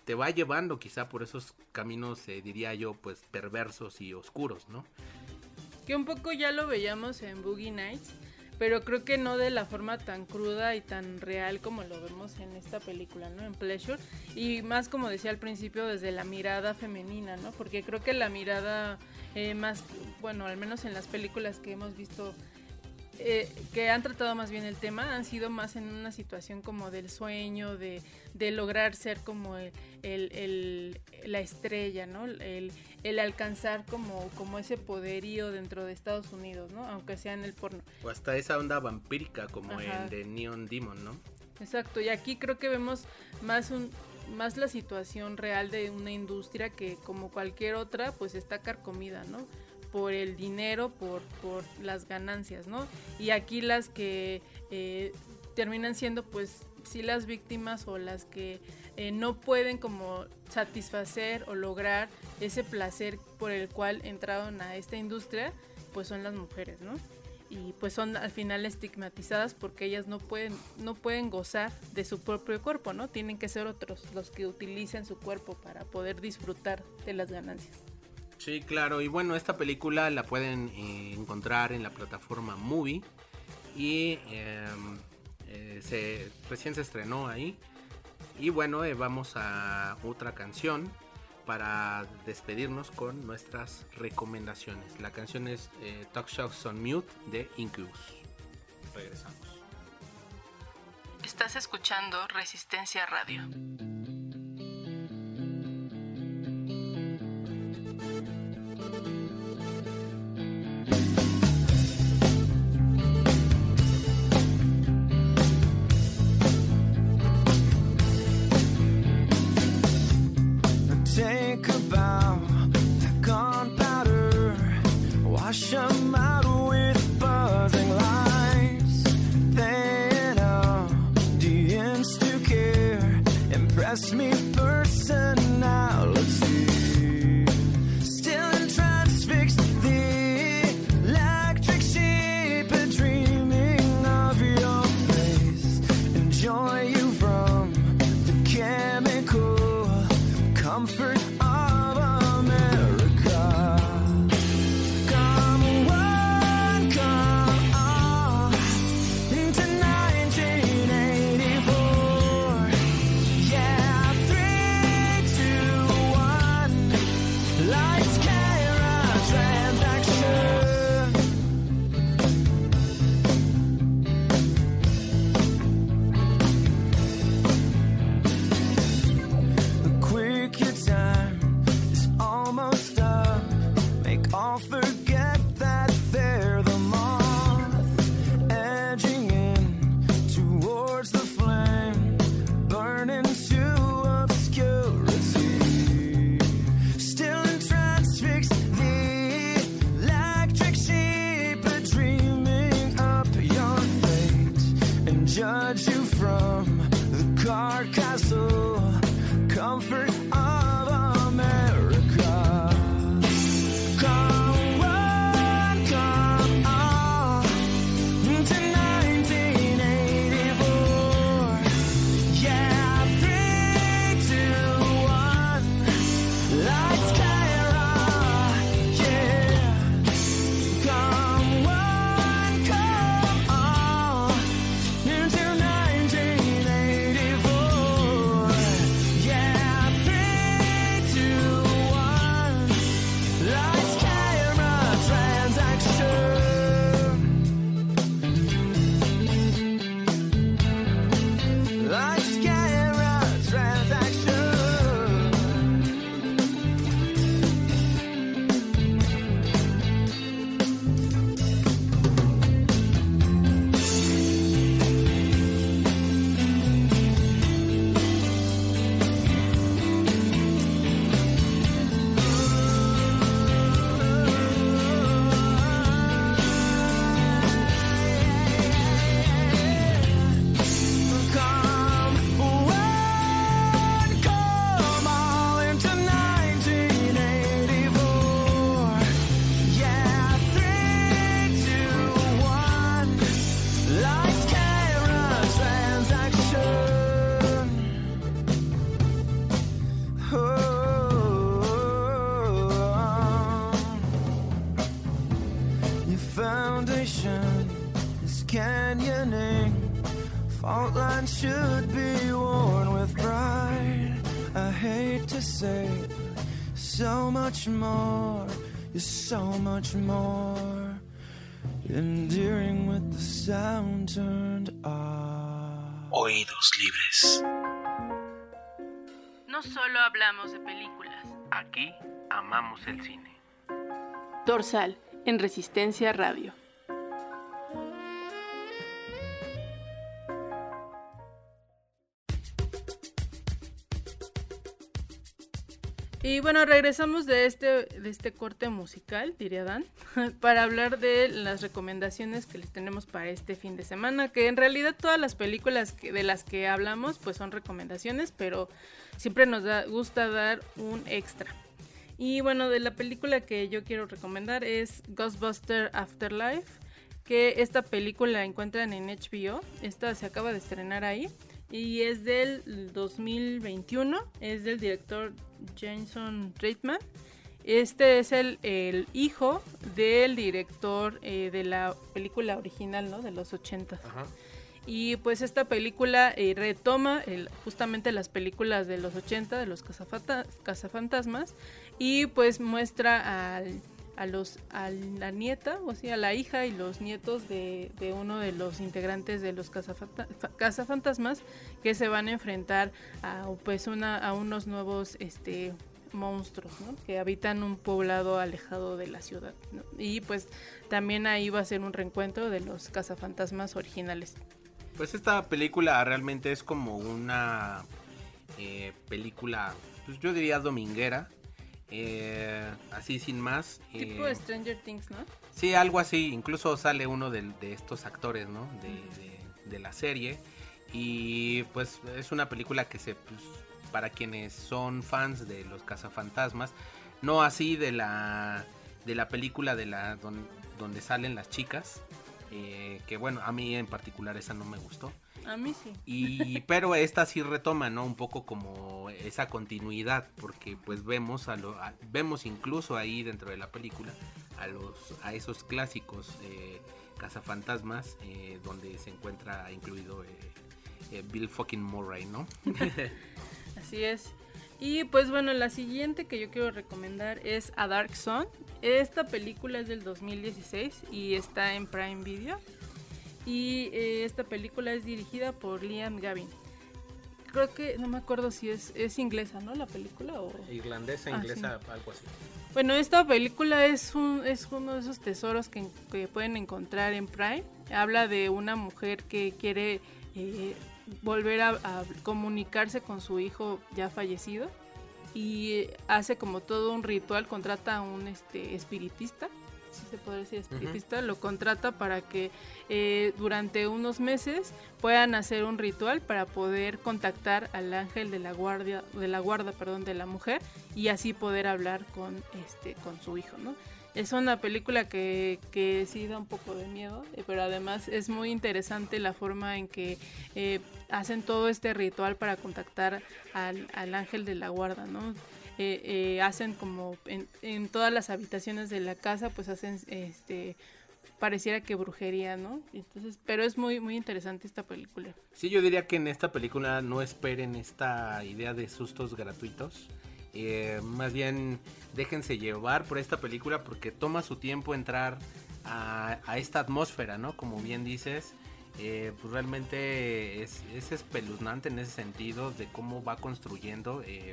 te va llevando quizá por esos caminos, eh, diría yo, pues perversos y oscuros, ¿no? Que un poco ya lo veíamos en Boogie Nights, pero creo que no de la forma tan cruda y tan real como lo vemos en esta película, ¿no? En Pleasure, y más, como decía al principio, desde la mirada femenina, ¿no? Porque creo que la mirada eh, más, bueno, al menos en las películas que hemos visto, eh, que han tratado más bien el tema, han sido más en una situación como del sueño, de, de lograr ser como el, el, el, la estrella, ¿no? El, el alcanzar como, como ese poderío dentro de Estados Unidos, ¿no? Aunque sea en el porno. O hasta esa onda vampírica como Ajá. en The Neon Demon, ¿no? Exacto, y aquí creo que vemos más un más la situación real de una industria que, como cualquier otra, pues está carcomida, ¿no? Por el dinero, por, por las ganancias, ¿no? Y aquí las que eh, terminan siendo, pues, sí, las víctimas, o las que eh, no pueden como satisfacer o lograr ese placer por el cual entraron a esta industria, pues son las mujeres, ¿no? Y pues son al final estigmatizadas porque ellas no pueden no pueden gozar de su propio cuerpo, ¿no? Tienen que ser otros los que utilicen su cuerpo para poder disfrutar de las ganancias. Sí, claro, y bueno, esta película la pueden eh, encontrar en la plataforma Movie y eh, eh, se, recién se estrenó ahí. Y bueno, eh, vamos a otra canción para despedirnos con nuestras recomendaciones. La canción es eh, Talk Shows on Mute de Incubus. Regresamos. Estás escuchando Resistencia Radio. Take a bow, like gunpowder, wash 'em out with buzzing lights. Then audience to care, impress me personality. Still in transfixed, the electric sheep, dreaming of your face. Enjoy you from the chemical comfort of America. Come on, come on, into nineteen eighty-four. Yeah, three, two, one. Lights, camera, transaction. Quick, your time is almost up. Make all forget that they're the moth, edging in towards the flame, burning to obscurity. Still in transfixed, the electric sheep are dreaming up your fate and judge you from the card castle comfort of America. Come on, come on, to nineteen eighty-four. Yeah, three, two, one. Lights, camera, yeah. Come on, come on, into nineteen eighty-four. beginning. Fault lines should be worn with pride. I hate to say it, so much more, you're so much more. Endearing with the sound turned off. Oídos libres. No solo hablamos de películas. Aquí amamos el cine. Dorsal, en Resistencia Radio. Y bueno, regresamos de este, de este corte musical, diría Dan, para hablar de las recomendaciones que les tenemos para este fin de semana, que en realidad todas las películas que, de las que hablamos pues son recomendaciones, pero siempre nos da, gusta dar un extra. Y bueno, de la película que yo quiero recomendar es Ghostbusters Afterlife, que esta película la encuentran en H B O, esta se acaba de estrenar ahí. Y es del dos mil veintiuno, es del director Jason Reitman. Este es el, el hijo del director eh, de la película original, ¿no? De los ochenta. Ajá. Y pues esta película eh, retoma el, justamente las películas de los ochenta, de los cazafata- cazafantasmas, y pues muestra al... a los a la nieta, o sea, a la hija y los nietos de, de uno de los integrantes de los cazafanta, cazafantasmas que se van a enfrentar a pues una a unos nuevos este monstruos, ¿no? Que habitan un poblado alejado de la ciudad, ¿no? Y pues también ahí va a ser un reencuentro de los cazafantasmas originales. Pues esta película realmente es como una eh, película, pues yo diría dominguera. Eh, así sin más. Tipo eh, Stranger Things, ¿no? Sí, algo así. Incluso sale uno de, de estos actores, ¿no? De, de, de la serie. Y pues es una película que se, pues, para quienes son fans de los cazafantasmas, no así de la de la película de la don, donde salen las chicas. Eh, que bueno, a mí en particular esa no me gustó. A mí sí. Y, pero esta sí retoma, ¿no? Un poco como esa continuidad, porque pues vemos a lo, a, vemos incluso ahí dentro de la película a los a esos clásicos eh, cazafantasmas eh, donde se encuentra incluido eh, eh, Bill fucking Murray, ¿no? Así es. Y pues bueno, la siguiente que yo quiero recomendar es A Dark Zone. Esta película es del dos mil dieciséis y está en Prime Video. Y eh, esta película es dirigida por Liam Gavin. Creo que, no me acuerdo si es, es inglesa, ¿no? La película o... Irlandesa, inglesa, ah, sí. Algo así. Bueno, esta película es, un, es uno de esos tesoros que, que pueden encontrar en Prime. Habla de una mujer que quiere eh, volver a, a comunicarse con su hijo ya fallecido. Y hace como todo un ritual, contrata a un este, espiritista. Si se puede decir espiritista, uh-huh. Lo contrata para que eh, durante unos meses puedan hacer un ritual para poder contactar al ángel de la guardia, de la guarda, perdón, de la mujer, y así poder hablar con este, con su hijo, ¿no? Es una película que, que sí da un poco de miedo, eh, pero además es muy interesante la forma en que eh, hacen todo este ritual para contactar al, al ángel de la guarda, ¿no? Eh, eh, hacen como en, en todas las habitaciones de la casa, pues hacen este pareciera que brujería, ¿no? Entonces, pero es muy muy interesante esta película. Sí, yo diría que en esta película no esperen esta idea de sustos gratuitos. Eh, más bien déjense llevar por esta película porque toma su tiempo entrar a, a esta atmósfera, ¿no? Como bien dices, eh, pues realmente es, es espeluznante en ese sentido de cómo va construyendo eh,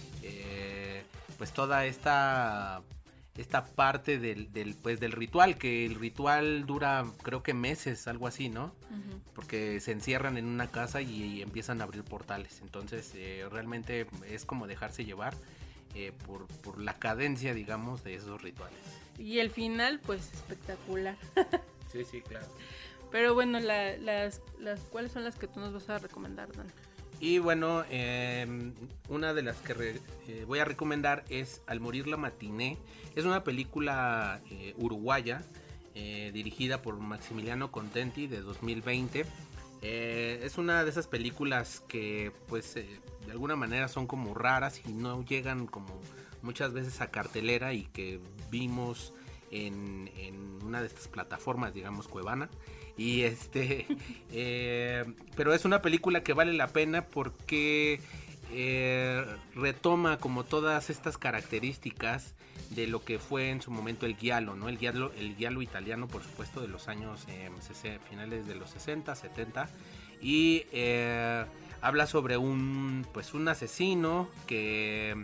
eh, pues toda esta esta parte del, del pues del ritual, que el ritual dura creo que meses, algo así, ¿no? Uh-huh. Porque se encierran en una casa y, y empiezan a abrir portales. Entonces eh, realmente es como dejarse llevar eh, por, por la cadencia, digamos, de esos rituales. Y el final, pues espectacular. Sí, sí, claro. Pero bueno, la, las, las ¿cuáles son las que tú nos vas a recomendar, Dan? Y bueno, eh, una de las que re, eh, voy a recomendar es Al morir la matiné. Es una película eh, uruguaya eh, dirigida por Maximiliano Contenti de dos mil veinte. Eh, es una de esas películas que pues eh, de alguna manera son como raras y no llegan como muchas veces a cartelera y que vimos en, en una de estas plataformas, digamos Cuevana. Y este, eh, pero es una película que vale la pena porque eh, retoma como todas estas características de lo que fue en su momento el giallo, ¿no? El giallo, el giallo italiano, por supuesto, de los años eh, finales de los sesenta, setenta. Y eh, habla sobre un, pues un asesino que,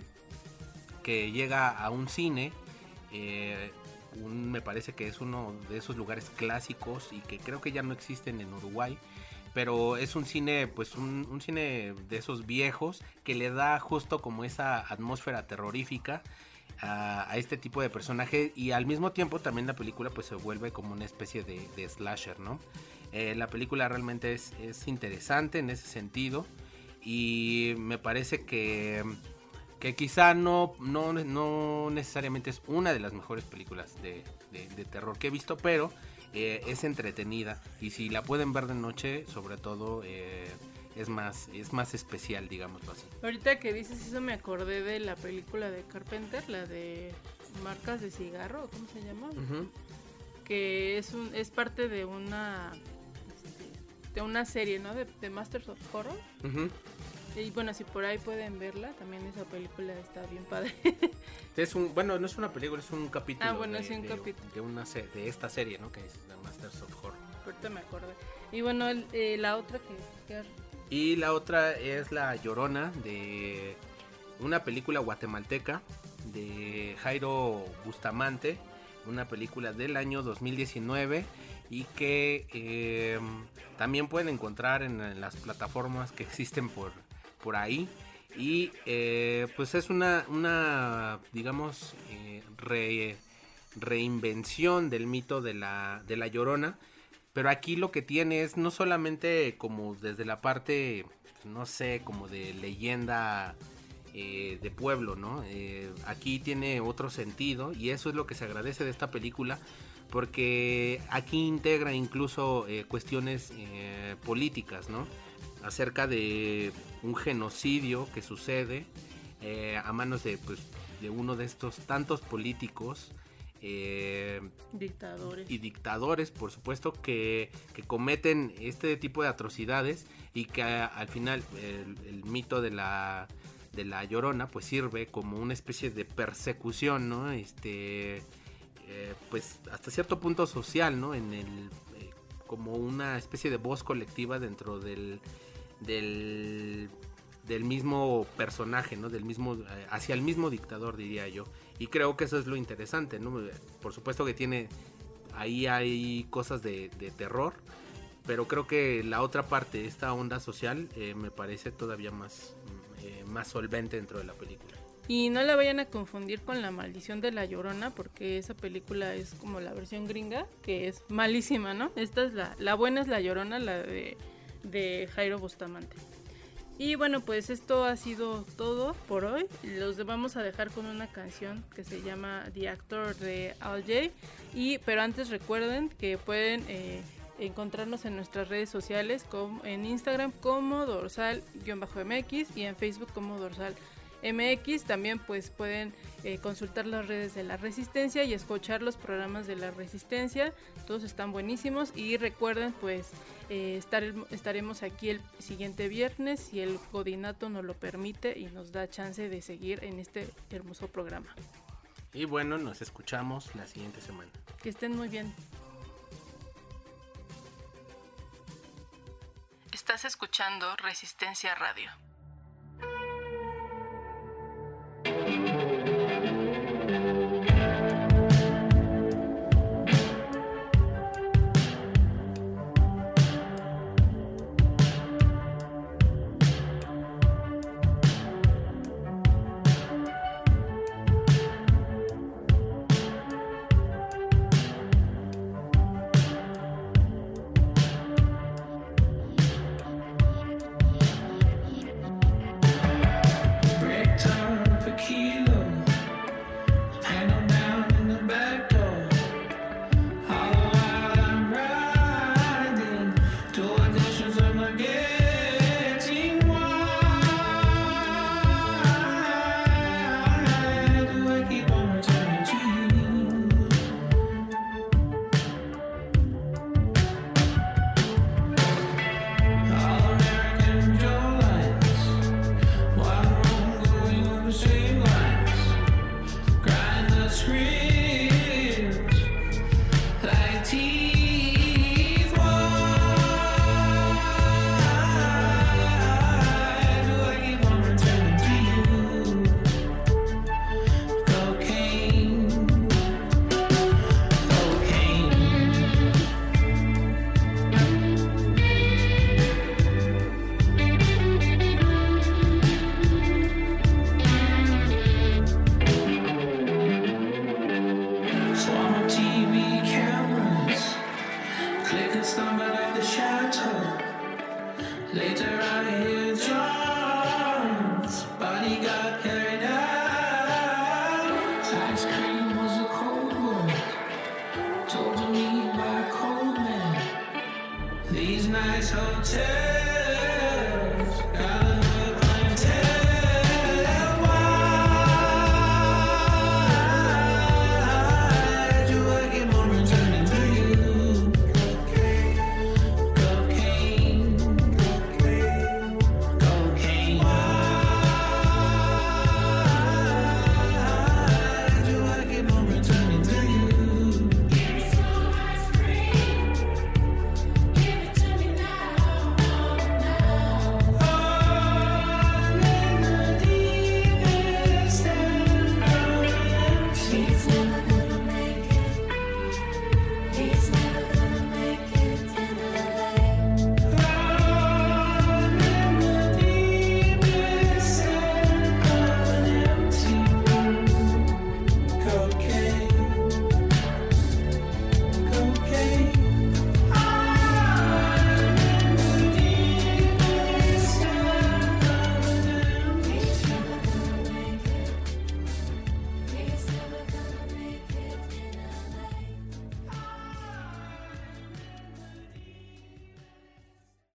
que llega a un cine. Eh, Un, me parece que es uno de esos lugares clásicos y que creo que ya no existen en Uruguay, pero es un cine, pues un, un cine de esos viejos que le da justo como esa atmósfera terrorífica a, a este tipo de personaje, y al mismo tiempo también la película pues se vuelve como una especie de, de slasher, ¿no? Eh, la película realmente es, es interesante en ese sentido, y me parece que que quizá no, no, no necesariamente es una de las mejores películas de, de, de terror que he visto, pero eh, es entretenida, y si la pueden ver de noche, sobre todo, eh, es más es más especial, digámoslo así. Ahorita que dices eso me acordé de la película de Carpenter, la de Marcas de Cigarro, ¿cómo se llama? Uh-huh. Que es un es parte de una este, de una serie, ¿no? De, de Masters of Horror. Uh-huh. Y bueno, si por ahí pueden verla, también esa película está bien padre. Es un, bueno, no es una película, es un capítulo. Ah, bueno, de, es un de, capítulo. De, una, de esta serie, ¿no? Que es The Masters of Horror. Ahorita me acordé. Y bueno, el, eh, la otra que, que... Y la otra es La Llorona, de una película guatemalteca de Jairo Bustamante, una película del año dos mil diecinueve, y que eh, también pueden encontrar en, en las plataformas que existen por por ahí, y eh, pues es una, una digamos, eh, re, reinvención del mito de la, de la Llorona, pero aquí lo que tiene es no solamente como desde la parte, no sé, como de leyenda eh, de pueblo, ¿no? Eh, aquí tiene otro sentido, y eso es lo que se agradece de esta película, porque aquí integra incluso eh, cuestiones eh, políticas, ¿no? Acerca de un genocidio que sucede eh, a manos de, pues, de uno de estos tantos políticos eh, dictadores y dictadores, por supuesto, que, que cometen este tipo de atrocidades, y que a, al final el, el mito de la de la Llorona pues sirve como una especie de persecución, ¿no? Este eh, pues hasta cierto punto social, ¿no? En el eh, como una especie de voz colectiva dentro del del del mismo personaje, ¿no? Del mismo hacia el mismo dictador, diría yo. Y creo que eso es lo interesante, ¿no? Por supuesto que tiene ahí hay cosas de, de terror, pero creo que la otra parte, esta onda social, eh, me parece todavía más eh, más solvente dentro de la película. Y no la vayan a confundir con La Maldición de la Llorona, porque esa película es como la versión gringa, que es malísima, ¿no? Esta es la la buena, es La Llorona, la de de Jairo Bustamante. Y bueno, pues esto ha sido todo por hoy. Los vamos a dejar con una canción que se llama The Actor de Al J. Y pero antes recuerden que pueden eh, encontrarnos en nuestras redes sociales, como en Instagram como dorsal-M X y en Facebook como dorsal M X. También pues pueden eh, consultar las redes de La Resistencia y escuchar los programas de La Resistencia. Todos están buenísimos, y recuerden pues eh, estar, estaremos aquí el siguiente viernes si el Godinato nos lo permite y nos da chance de seguir en este hermoso programa. Y bueno, nos escuchamos la siguiente semana. Que estén muy bien. Estás escuchando Resistencia Radio. Later I hear John's body got carried out. Ice cream was a cold word told to me by a cold man. These nice hotels